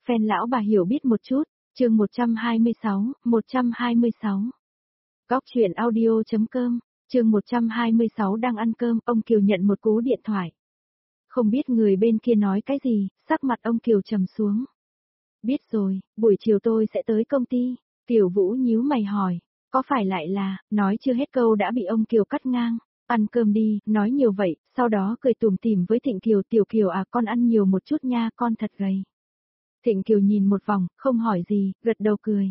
Fan lão bà hiểu biết một chút, chương 126. Góc chuyện audio.com, chương 126 đang ăn cơm, ông Kiều nhận một cú điện thoại. Không biết người bên kia nói cái gì, sắc mặt ông Kiều trầm xuống. Biết rồi, buổi chiều tôi sẽ tới công ty. Tiểu Vũ nhíu mày hỏi, có phải lại là, nói chưa hết câu đã bị ông Kiều cắt ngang. Ăn cơm đi, nói nhiều vậy, sau đó cười tủm tỉm với Thịnh Kiều. Tiểu Kiều à, con ăn nhiều một chút nha, con thật gầy. Thịnh Kiều nhìn một vòng, không hỏi gì, gật đầu cười.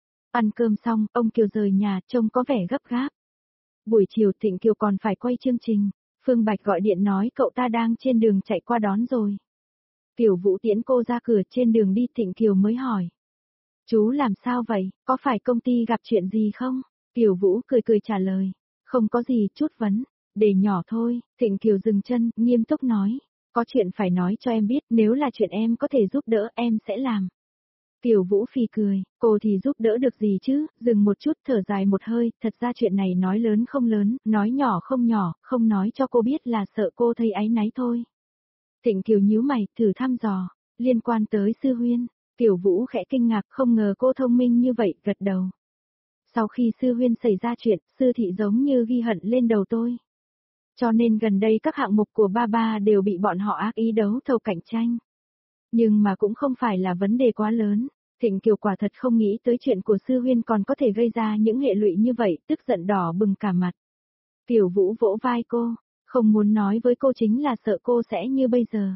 Ăn cơm xong, ông Kiều rời nhà, trông có vẻ gấp gáp. Buổi chiều Thịnh Kiều còn phải quay chương trình. Phương Bạch gọi điện nói cậu ta đang trên đường chạy qua đón rồi. Tiểu Vũ tiễn cô ra cửa, trên đường đi Thịnh Kiều mới hỏi. Chú làm sao vậy, có phải công ty gặp chuyện gì không? Tiểu Vũ cười cười trả lời. Không có gì, chút vấn, để nhỏ thôi. Thịnh Kiều dừng chân, nghiêm túc nói. Có chuyện phải nói cho em biết, nếu là chuyện em có thể giúp đỡ em sẽ làm. Tiểu Vũ phì cười, cô thì giúp đỡ được gì chứ, dừng một chút thở dài một hơi, thật ra chuyện này nói lớn không lớn, nói nhỏ không nhỏ, không nói cho cô biết là sợ cô thấy áy náy thôi. Thịnh Kiều nhíu mày, thử thăm dò, liên quan tới Sư Huyên. Tiểu Vũ khẽ kinh ngạc, không ngờ cô thông minh như vậy, gật đầu. Sau khi Sư Huyên xảy ra chuyện, Sư Thị giống như ghi hận lên đầu tôi. Cho nên gần đây các hạng mục của ba đều bị bọn họ ác ý đấu thầu cạnh tranh. Nhưng mà cũng không phải là vấn đề quá lớn. Thịnh Kiều quả thật không nghĩ tới chuyện của Sư Huyên còn có thể gây ra những hệ lụy như vậy, tức giận đỏ bừng cả mặt. Tiểu Vũ vỗ vai cô, không muốn nói với cô chính là sợ cô sẽ như bây giờ.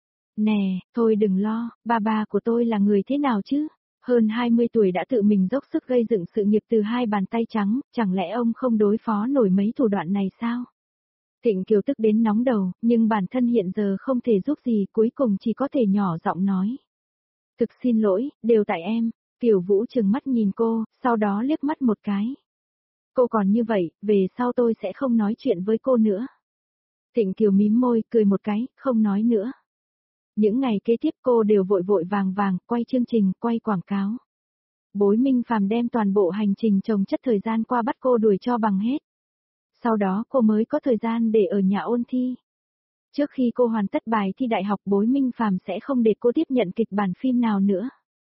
Nè, thôi đừng lo, ba của tôi là người thế nào chứ? Hơn 20 tuổi đã tự mình dốc sức gây dựng sự nghiệp từ hai bàn tay trắng, chẳng lẽ ông không đối phó nổi mấy thủ đoạn này sao? Thịnh Kiều tức đến nóng đầu, nhưng bản thân hiện giờ không thể giúp gì, cuối cùng chỉ có thể nhỏ giọng nói. Thực xin lỗi, đều tại em. Tiểu Vũ trừng mắt nhìn cô, sau đó liếc mắt một cái. Cô còn như vậy, về sau tôi sẽ không nói chuyện với cô nữa. Thịnh Kiều mím môi, cười một cái, không nói nữa. Những ngày kế tiếp cô đều vội vội vàng, quay chương trình, quay quảng cáo. Bối Minh Phàm đem toàn bộ hành trình chồng chất thời gian qua bắt cô đuổi cho bằng hết. Sau đó cô mới có thời gian để ở nhà ôn thi. Trước khi cô hoàn tất bài thi đại học, Bối Minh Phàm sẽ không để cô tiếp nhận kịch bản phim nào nữa.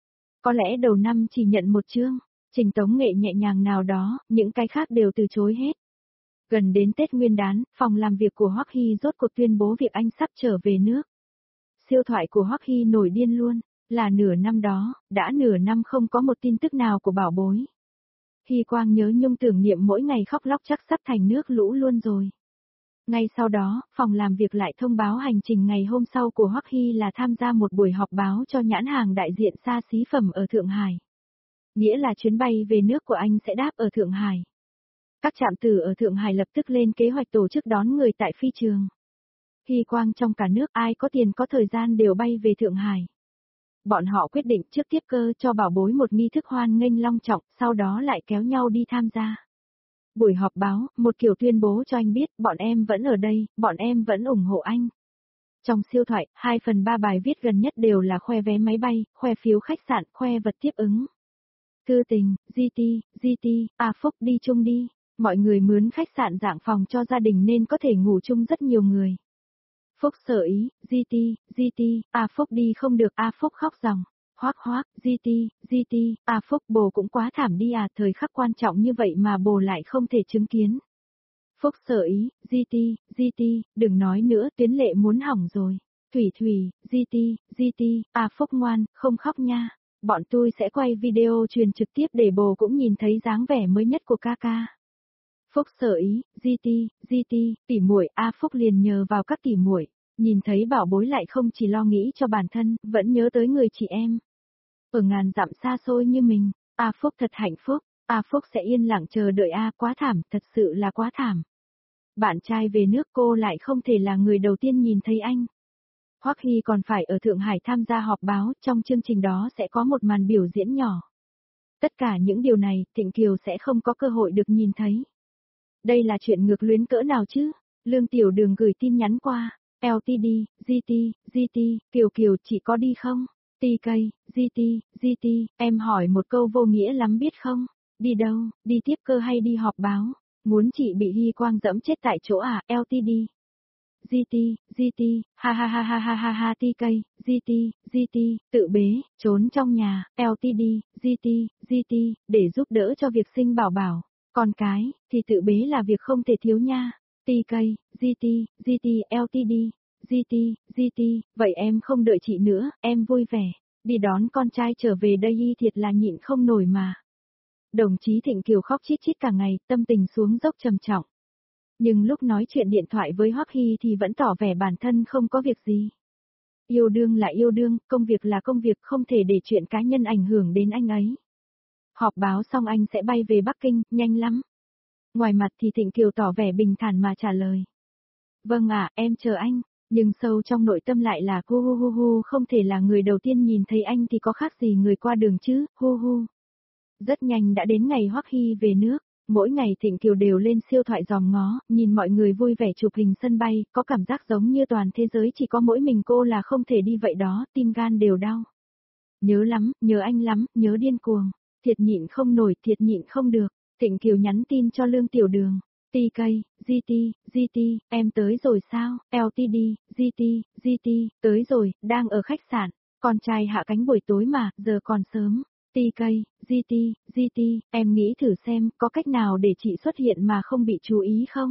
Có lẽ đầu năm chỉ nhận một chương, trình tống nghệ nhẹ nhàng nào đó, những cái khác đều từ chối hết. Gần đến Tết Nguyên đán, phòng làm việc của Hoắc Hy rốt cuộc tuyên bố việc anh sắp trở về nước. Siêu thoại của Hoắc Hy nổi điên luôn, là nửa năm đó, đã nửa năm không có một tin tức nào của bảo bối. Hy Quang nhớ nhung tưởng niệm mỗi ngày khóc lóc chắc sắp thành nước lũ luôn rồi. Ngay sau đó, phòng làm việc lại thông báo hành trình ngày hôm sau của Hoắc Hy là tham gia một buổi họp báo cho nhãn hàng đại diện xa xí phẩm ở Thượng Hải. Nghĩa là chuyến bay về nước của anh sẽ đáp ở Thượng Hải. Các trạm tử ở Thượng Hải lập tức lên kế hoạch tổ chức đón người tại phi trường. Hy Quang trong cả nước ai có tiền có thời gian đều bay về Thượng Hải. Bọn họ quyết định trước tiếp cơ cho bảo bối một nghi thức hoan nghênh long trọng, sau đó lại kéo nhau đi tham gia. Buổi họp báo, một kiểu tuyên bố cho anh biết, bọn em vẫn ở đây, bọn em vẫn ủng hộ anh. Trong siêu thoại, 2/3 bài viết gần nhất đều là khoe vé máy bay, khoe phiếu khách sạn, khoe vật tiếp ứng. Thư tình, GT, Phúc đi chung đi. Mọi người mướn khách sạn dạng phòng cho gia đình nên có thể ngủ chung rất nhiều người. Phúc sở ý, GT, Phúc đi không được, Phúc khóc ròng. Hoác, GT, Phúc bồ cũng quá thảm đi à, thời khắc quan trọng như vậy mà bồ lại không thể chứng kiến. Phúc sở ý, GT, đừng nói nữa, Tuyến Lệ muốn hỏng rồi. Thủy, GT, Phúc ngoan, không khóc nha. Bọn tôi sẽ quay video truyền trực tiếp để bồ cũng nhìn thấy dáng vẻ mới nhất của ca ca. Phúc sở ý, GT, tỉ muội, Phúc liền nhờ vào các tỉ muội, nhìn thấy bảo bối lại không chỉ lo nghĩ cho bản thân, vẫn nhớ tới người chị em. Ở ngàn dặm xa xôi như mình, Phúc thật hạnh phúc, Phúc sẽ yên lặng chờ đợi quá thảm, thật sự là quá thảm. Bạn trai về nước cô lại không thể là người đầu tiên nhìn thấy anh. Hoắc Hy còn phải ở Thượng Hải tham gia họp báo, trong chương trình đó sẽ có một màn biểu diễn nhỏ. Tất cả những điều này, Thịnh Kiều sẽ không có cơ hội được nhìn thấy. Đây là chuyện ngược luyến cỡ nào chứ? Lương Tiểu Đường gửi tin nhắn qua. LTD, GT, Kiều chị có đi không? TK, GT, em hỏi một câu vô nghĩa lắm biết không? Đi đâu, đi tiếp cơ hay đi họp báo? Muốn chị bị Hy Quang dẫm chết tại chỗ à? LTD, GT, GT, ha ha ha ha ha ha ha TK, GT, GT, tự bế, trốn trong nhà, LTD, GT, GT, để giúp đỡ cho việc sinh bảo bảo. Con cái, thì tự bế là việc không thể thiếu nha. TK, GT, GT, LTD, GT, GT, vậy em không đợi chị nữa, em vui vẻ, đi đón con trai trở về đây thiệt là nhịn không nổi mà. Đồng chí Thịnh Kiều khóc chít chít cả ngày, tâm tình xuống dốc trầm trọng. Nhưng lúc nói chuyện điện thoại với Hoắc Hy thì vẫn tỏ vẻ bản thân không có việc gì. Yêu đương là yêu đương, công việc là công việc, không thể để chuyện cá nhân ảnh hưởng đến anh ấy. Họp báo xong anh sẽ bay về Bắc Kinh, nhanh lắm. Ngoài mặt thì Thịnh Kiều tỏ vẻ bình thản mà trả lời. Vâng ạ, em chờ anh, nhưng sâu trong nội tâm lại là hu hu hu hu, không thể là người đầu tiên nhìn thấy anh thì có khác gì người qua đường chứ, hu hu. Rất nhanh đã đến ngày Hoắc Hy về nước. Mỗi ngày Thịnh Kiều đều lên siêu thoại dòm ngó, nhìn mọi người vui vẻ chụp hình sân bay, có cảm giác giống như toàn thế giới chỉ có mỗi mình cô là không thể đi vậy đó, tim gan đều đau. Nhớ lắm, nhớ anh lắm, nhớ điên cuồng, thiệt nhịn không nổi, thiệt nhịn không được. Thịnh Kiều nhắn tin cho Lương Tiểu Đường, TK, GT, GT, em tới rồi sao, LTD, GT, GT, tới rồi, đang ở khách sạn, con trai hạ cánh buổi tối mà, giờ còn sớm. TK, GT, GT, em nghĩ thử xem có cách nào để chị xuất hiện mà không bị chú ý không?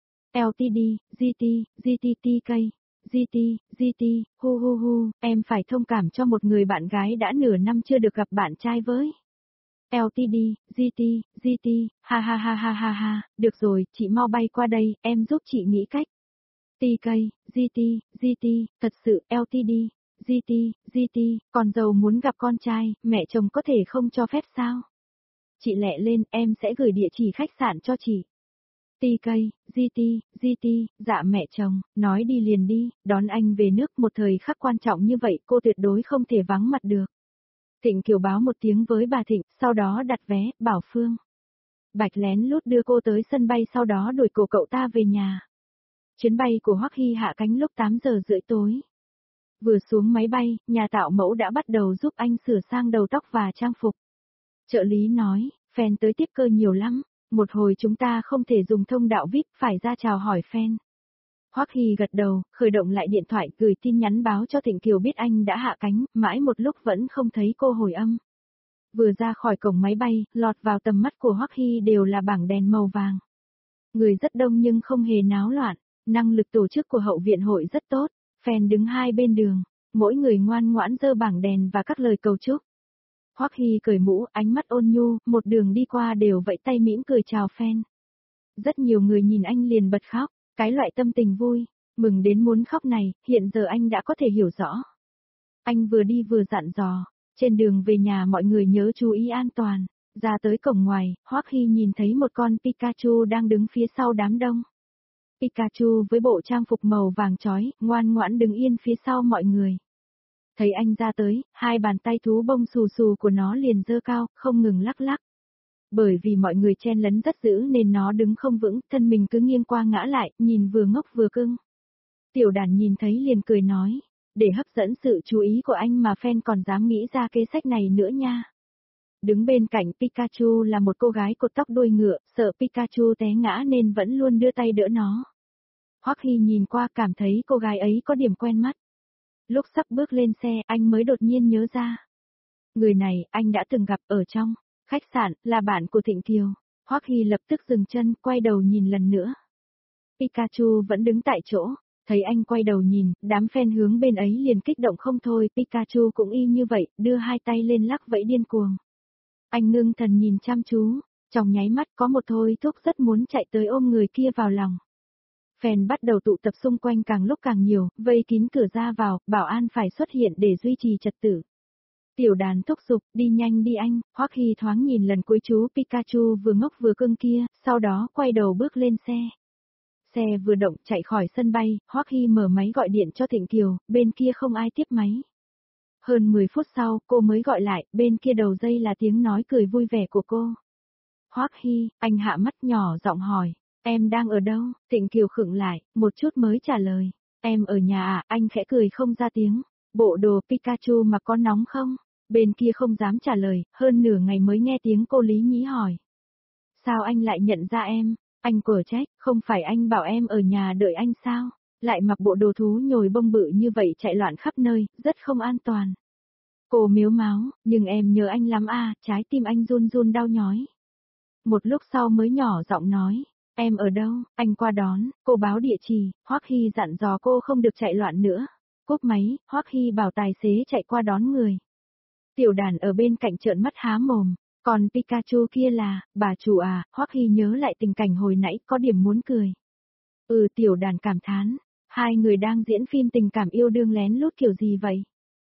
LTD, GT, GT, TK, GT, GT, hu hu hu, em phải thông cảm cho một người bạn gái đã nửa năm chưa được gặp bạn trai với. LTD, GT, GT, ha ha ha ha ha ha, được rồi, chị mau bay qua đây, em giúp chị nghĩ cách. TK, GT, GT, thật sự, LTD. GT, GT, con dâu muốn gặp con trai, mẹ chồng có thể không cho phép sao? Chị lẹ lên, em sẽ gửi địa chỉ khách sạn cho chị. TK, GT, GT, dạ mẹ chồng, nói đi liền đi, đón anh về nước một thời khắc quan trọng như vậy cô tuyệt đối không thể vắng mặt được. Thịnh Kiều báo một tiếng với bà Thịnh, sau đó đặt vé, bảo Phương Bạch lén lút đưa cô tới sân bay sau đó đuổi cậu ta về nhà. Chuyến bay của Hoắc Hy hạ cánh lúc 8 giờ rưỡi tối. Vừa xuống máy bay, nhà tạo mẫu đã bắt đầu giúp anh sửa sang đầu tóc và trang phục. Trợ lý nói, fan tới tiếp cơ nhiều lắm, một hồi chúng ta không thể dùng thông đạo VIP, phải ra chào hỏi fan. Hoắc Hy gật đầu, khởi động lại điện thoại, gửi tin nhắn báo cho Thịnh Kiều biết anh đã hạ cánh, mãi một lúc vẫn không thấy cô hồi âm. Vừa ra khỏi cổng máy bay, lọt vào tầm mắt của Hoắc Hy đều là bảng đèn màu vàng. Người rất đông nhưng không hề náo loạn, năng lực tổ chức của hậu viện hội rất tốt. Fan đứng hai bên đường, mỗi người ngoan ngoãn giơ bảng đèn và các lời cầu chúc. Hoắc Hy cởi mũ, ánh mắt ôn nhu, một đường đi qua đều vẫy tay mỉm cười chào fan. Rất nhiều người nhìn anh liền bật khóc, cái loại tâm tình vui, mừng đến muốn khóc này, hiện giờ anh đã có thể hiểu rõ. Anh vừa đi vừa dặn dò, trên đường về nhà mọi người nhớ chú ý an toàn. Ra tới cổng ngoài, Hoắc Hy nhìn thấy một con Pikachu đang đứng phía sau đám đông. Pikachu với bộ trang phục màu vàng chói, ngoan ngoãn đứng yên phía sau mọi người. Thấy anh ra tới, hai bàn tay thú bông xù xù của nó liền giơ cao, không ngừng lắc lắc. Bởi vì mọi người chen lấn rất dữ nên nó đứng không vững, thân mình cứ nghiêng qua ngã lại, nhìn vừa ngốc vừa cưng. Tiểu Đàn nhìn thấy liền cười nói, để hấp dẫn sự chú ý của anh mà fan còn dám nghĩ ra kế sách này nữa nha. Đứng bên cạnh Pikachu là một cô gái cột tóc đuôi ngựa, sợ Pikachu té ngã nên vẫn luôn đưa tay đỡ nó. Hoắc Hy nhìn qua cảm thấy cô gái ấy có điểm quen mắt. Lúc sắp bước lên xe anh mới đột nhiên nhớ ra. Người này anh đã từng gặp ở trong khách sạn, là bạn của Thịnh Kiều. Hoắc Hy lập tức dừng chân, quay đầu nhìn lần nữa. Pikachu vẫn đứng tại chỗ, thấy anh quay đầu nhìn, đám fan hướng bên ấy liền kích động không thôi, Pikachu cũng y như vậy, đưa hai tay lên lắc vẫy điên cuồng. Anh ngưng thần nhìn chăm chú, trong nháy mắt có một thôi thúc rất muốn chạy tới ôm người kia vào lòng. Fan bắt đầu tụ tập xung quanh càng lúc càng nhiều, vây kín cửa ra vào, bảo an phải xuất hiện để duy trì trật tự. Tiểu Đàn thúc giục, đi nhanh đi anh, Hoắc Hy thoáng nhìn lần cuối chú Pikachu vừa ngốc vừa cưng kia, sau đó quay đầu bước lên xe. Xe vừa động chạy khỏi sân bay, Hoắc Hy mở máy gọi điện cho Thịnh Kiều, bên kia không ai tiếp máy. Hơn 10 phút sau, cô mới gọi lại, bên kia đầu dây là tiếng nói cười vui vẻ của cô. Hoắc Hy, anh hạ mắt nhỏ giọng hỏi, em đang ở đâu? Thịnh Kiều khựng lại, một chút mới trả lời, em ở nhà à? Anh khẽ cười không ra tiếng, bộ đồ Pikachu mà có nóng không? Bên kia không dám trả lời, hơn nửa ngày mới nghe tiếng cô lý nhí hỏi. Sao anh lại nhận ra em? Anh quở trách, không phải anh bảo em ở nhà đợi anh sao? Lại mặc bộ đồ thú nhồi bông bự như vậy chạy loạn khắp nơi, rất không an toàn. Cô mếu máo, nhưng em nhớ anh lắm à, trái tim anh run run đau nhói. Một lúc sau mới nhỏ giọng nói, em ở đâu, anh qua đón, cô báo địa chỉ, Hoắc Hy dặn dò cô không được chạy loạn nữa. Cúp máy, Hoắc Hy bảo tài xế chạy qua đón người. Tiểu Đàn ở bên cạnh trợn mắt há mồm, còn Pikachu kia là, bà chủ à, Hoắc Hy nhớ lại tình cảnh hồi nãy có điểm muốn cười. Tiểu Đàn cảm thán, hai người đang diễn phim tình cảm yêu đương lén lút kiểu gì vậy?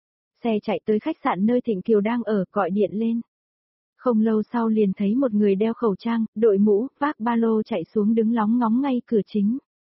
Xe chạy tới khách sạn nơi Thịnh Kiều đang ở, gọi điện lên. Không lâu sau liền thấy một người đeo khẩu trang, đội mũ, vác ba lô chạy xuống đứng lóng ngóng ngay cửa chính.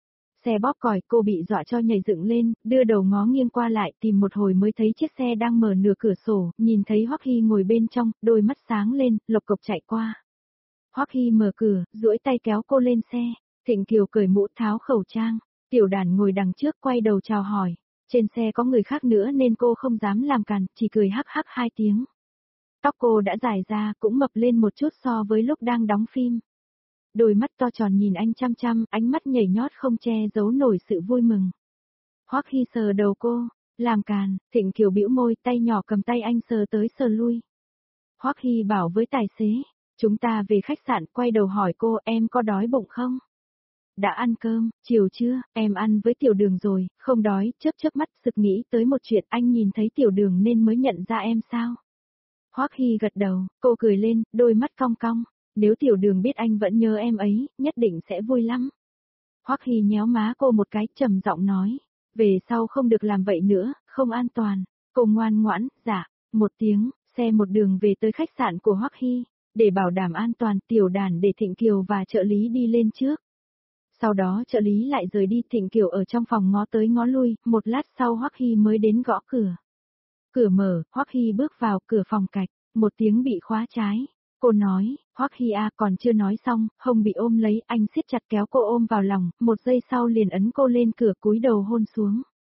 Xe bóp còi, cô bị dọa cho nhảy dựng lên, đưa đầu ngó nghiêng qua lại tìm một hồi mới thấy chiếc xe đang mở nửa cửa sổ, nhìn thấy Hoắc Hy ngồi bên trong, đôi mắt sáng lên, lộc cộc chạy qua. Hoắc Hy mở cửa, duỗi tay kéo cô lên xe. Thịnh Kiều cởi mũ tháo khẩu trang, Tiểu Đàn ngồi đằng trước quay đầu chào hỏi. Trên xe có người khác nữa nên cô không dám làm càn, chỉ cười hắc hắc hai tiếng. Tóc cô đã dài ra, cũng mập lên một chút so với lúc đang đóng phim. Đôi mắt to tròn nhìn anh chăm chăm, ánh mắt nhảy nhót không che giấu nổi sự vui mừng. Hoắc Hy sờ đầu cô, làm càn, Thịnh Kiều bĩu môi, tay nhỏ cầm tay anh sờ tới sờ lui. Hoắc Hy bảo với tài xế, chúng ta về khách sạn, quay đầu hỏi cô em có đói bụng không? Đã ăn cơm, chiều chưa, em ăn với Tiểu Đường rồi, không đói, chớp mắt sực nghĩ tới một chuyện anh nhìn thấy Tiểu Đường nên mới nhận ra em sao? Hoắc Hy gật đầu, cô cười lên, đôi mắt cong cong, nếu Tiểu Đường biết anh vẫn nhớ em ấy, nhất định sẽ vui lắm. Hoắc Hy nhéo má cô một cái, trầm giọng nói, về sau không được làm vậy nữa, không an toàn. Cô ngoan ngoãn, dạ, một tiếng, xe một đường về tới khách sạn của Hoắc Hy, để bảo đảm an toàn, Tiểu Đàn để Thịnh Kiều và trợ lý đi lên trước. Sau đó trợ lý lại rời đi, Thịnh Kiều ở trong phòng ngó tới ngó lui, một lát sau Hoắc Hy mới đến gõ cửa. Cửa mở, Hoắc Hy bước vào, cửa phòng cạch, một tiếng bị khóa trái. Cô nói, Hoắc Hy à, còn chưa nói xong, hông bị ôm lấy, anh siết chặt kéo cô ôm vào lòng, một giây sau liền ấn cô lên cửa, cúi đầu hôn xuống.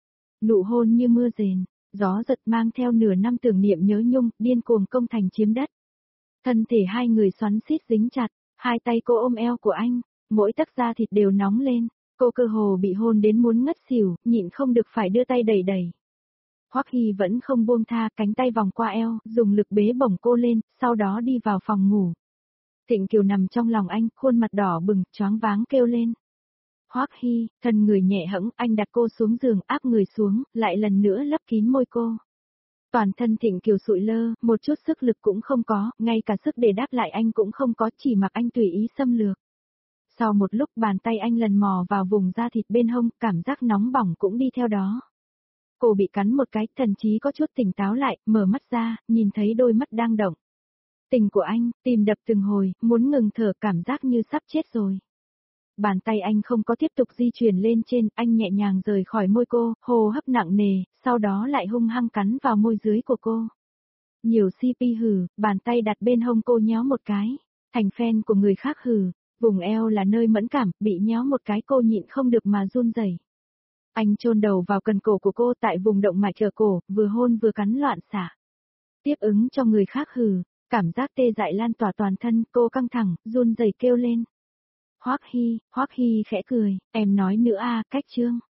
Nụ hôn như mưa rền, gió giật mang theo nửa năm tưởng niệm nhớ nhung, điên cuồng công thành chiếm đất. Thân thể hai người xoắn xít dính chặt, hai tay cô ôm eo của anh, mỗi tấc da thịt đều nóng lên, cô cơ hồ bị hôn đến muốn ngất xỉu, nhịn không được phải đưa tay đẩy đẩy. Hoắc Hy vẫn không buông tha, cánh tay vòng qua eo, dùng lực bế bổng cô lên, sau đó đi vào phòng ngủ. Thịnh Kiều nằm trong lòng anh, khuôn mặt đỏ bừng, choáng váng kêu lên. Hoắc Hy, thân người nhẹ hẫng, anh đặt cô xuống giường, áp người xuống, lại lần nữa lấp kín môi cô. Toàn thân Thịnh Kiều sụi lơ, một chút sức lực cũng không có, ngay cả sức để đáp lại anh cũng không có, chỉ mặc anh tùy ý xâm lược. Sau một lúc bàn tay anh lần mò vào vùng da thịt bên hông, cảm giác nóng bỏng cũng đi theo đó. Cô bị cắn một cái, thần chí có chút tỉnh táo lại, mở mắt ra, nhìn thấy đôi mắt đang động. Tình của anh, tim đập từng hồi, muốn ngừng thở, cảm giác như sắp chết rồi. Bàn tay anh không có tiếp tục di chuyển lên trên, anh nhẹ nhàng rời khỏi môi cô, hô hấp nặng nề, sau đó lại hung hăng cắn vào môi dưới của cô. Nhiều CP hừ, bàn tay đặt bên hông cô nhéo một cái, thành fan của người khác hừ, vùng eo là nơi mẫn cảm, bị nhéo một cái cô nhịn không được mà run rẩy. Anh chôn đầu vào cần cổ của cô tại vùng động mạch ở cổ, vừa hôn vừa cắn loạn xạ. Tiếp ứng cho người khác hừ, cảm giác tê dại lan tỏa toàn thân, cô căng thẳng, run rẩy kêu lên. Hoắc Hy khẽ cười, em nói nữa à, cách chương.